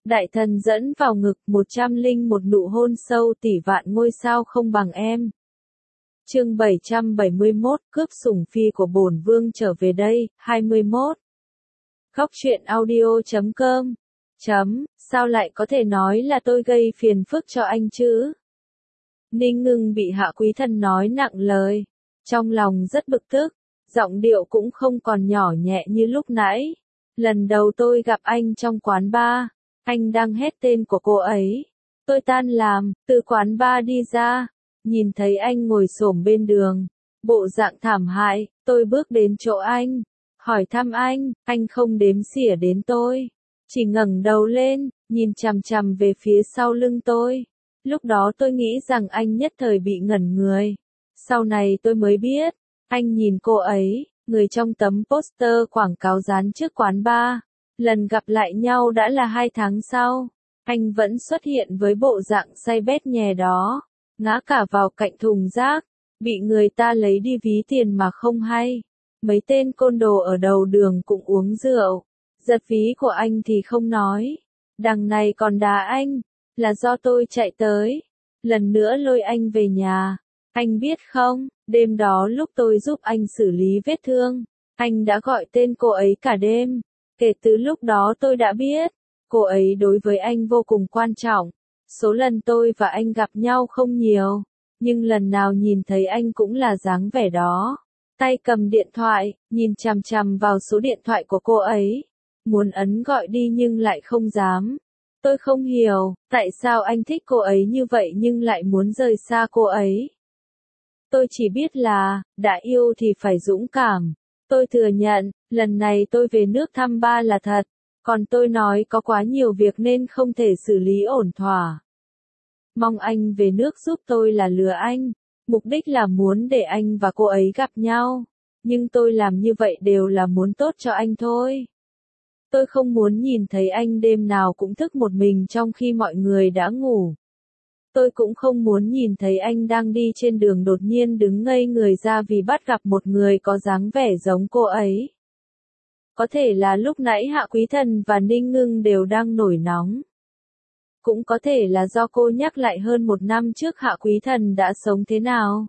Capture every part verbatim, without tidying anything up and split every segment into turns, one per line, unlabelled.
Đại thần dẫn vào ngực, một trăm linh một nụ hôn sâu tỷ vạn ngôi sao không bằng em. Chương bảy trăm bảy mươi mốt, cướp sủng phi của bổn vương trở về đây, hai mươi mốt. Góc truyện audio chấm com. Chấm, sao lại có thể nói là tôi gây phiền phức cho anh chứ? Ninh Ngưng bị Hạ Quý Thần nói nặng lời, trong lòng rất bực tức, giọng điệu cũng không còn nhỏ nhẹ như lúc nãy. Lần đầu tôi gặp anh trong quán bar, anh đang hét tên của cô ấy. Tôi tan làm, từ quán bar đi ra, nhìn thấy anh ngồi xổm bên đường, bộ dạng thảm hại, tôi bước đến chỗ anh, hỏi thăm anh, anh không đếm xỉa đến tôi, chỉ ngẩng đầu lên, nhìn chằm chằm về phía sau lưng tôi. Lúc đó tôi nghĩ rằng anh nhất thời bị ngẩn người. Sau này tôi mới biết, anh nhìn cô ấy, người trong tấm poster quảng cáo dán trước quán bar. Lần gặp lại nhau đã là hai tháng sau. Anh vẫn xuất hiện với bộ dạng say bét nhè đó, ngã cả vào cạnh thùng rác, bị người ta lấy đi ví tiền mà không hay. Mấy tên côn đồ ở đầu đường cũng uống rượu, giật ví của anh thì không nói. Đằng này còn đá anh, là do tôi chạy tới, lần nữa lôi anh về nhà. Anh biết không, đêm đó lúc tôi giúp anh xử lý vết thương, anh đã gọi tên cô ấy cả đêm. Kể từ lúc đó tôi đã biết, cô ấy đối với anh vô cùng quan trọng. Số lần tôi và anh gặp nhau không nhiều, nhưng lần nào nhìn thấy anh cũng là dáng vẻ đó. Tay cầm điện thoại, nhìn chằm chằm vào số điện thoại của cô ấy. Muốn ấn gọi đi nhưng lại không dám. Tôi không hiểu, tại sao anh thích cô ấy như vậy nhưng lại muốn rời xa cô ấy. Tôi chỉ biết là, đã yêu thì phải dũng cảm. Tôi thừa nhận, lần này tôi về nước thăm ba là thật, còn tôi nói có quá nhiều việc nên không thể xử lý ổn thỏa. Mong anh về nước giúp tôi là lừa anh, mục đích là muốn để anh và cô ấy gặp nhau, nhưng tôi làm như vậy đều là muốn tốt cho anh thôi. Tôi không muốn nhìn thấy anh đêm nào cũng thức một mình trong khi mọi người đã ngủ. Tôi cũng không muốn nhìn thấy anh đang đi trên đường đột nhiên đứng ngây người ra vì bắt gặp một người có dáng vẻ giống cô ấy. Có thể là lúc nãy Hạ Quý Thần và Ninh Ngưng đều đang nổi nóng. Cũng có thể là do cô nhắc lại hơn một năm trước Hạ Quý Thần đã sống thế nào.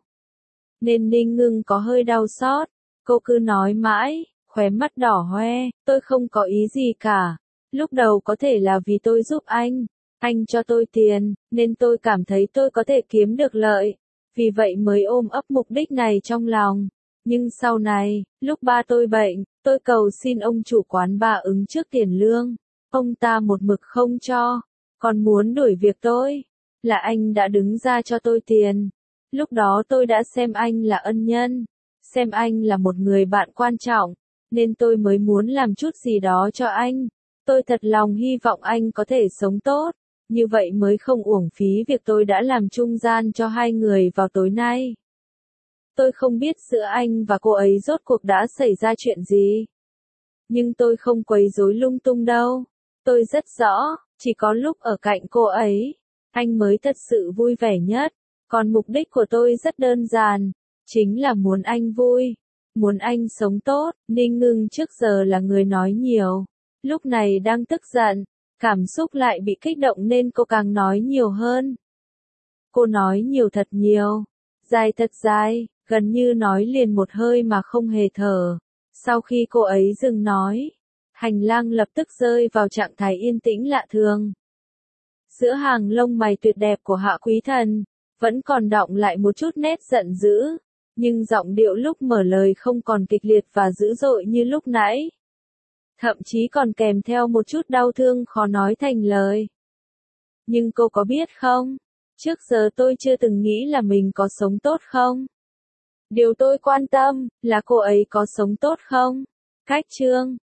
Nên Ninh Ngưng có hơi đau xót, cô cứ nói mãi, khóe mắt đỏ hoe, tôi không có ý gì cả. Lúc đầu có thể là vì tôi giúp anh. Anh cho tôi tiền, nên tôi cảm thấy tôi có thể kiếm được lợi. Vì vậy mới ôm ấp mục đích này trong lòng. Nhưng sau này, lúc ba tôi bệnh, tôi cầu xin ông chủ quán bar ứng trước tiền lương. Ông ta một mực không cho, còn muốn đuổi việc tôi. Là anh đã đứng ra cho tôi tiền. Lúc đó tôi đã xem anh là ân nhân, xem anh là một người bạn quan trọng, nên tôi mới muốn làm chút gì đó cho anh. Tôi thật lòng hy vọng anh có thể sống tốt. Như vậy mới không uổng phí việc tôi đã làm trung gian cho hai người vào tối nay. Tôi không biết giữa anh và cô ấy rốt cuộc đã xảy ra chuyện gì. Nhưng tôi không quấy rối lung tung đâu. Tôi rất rõ, chỉ có lúc ở cạnh cô ấy, anh mới thật sự vui vẻ nhất. Còn mục đích của tôi rất đơn giản, chính là muốn anh vui, muốn anh sống tốt. Ninh Ngưng trước giờ là người nói nhiều, lúc này đang tức giận. Cảm xúc lại bị kích động nên cô càng nói nhiều hơn. Cô nói nhiều thật nhiều, dài thật dài, gần như nói liền một hơi mà không hề thở. Sau khi cô ấy dừng nói, hành lang lập tức rơi vào trạng thái yên tĩnh lạ thường. Giữa hàng lông mày tuyệt đẹp của Hạ Quý Thần, vẫn còn đọng lại một chút nét giận dữ, nhưng giọng điệu lúc mở lời không còn kịch liệt và dữ dội như lúc nãy. Thậm chí còn kèm theo một chút đau thương khó nói thành lời. Nhưng cô có biết không? Trước giờ tôi chưa từng nghĩ là mình có sống tốt không? Điều tôi quan tâm là cô ấy có sống tốt không? Cách chương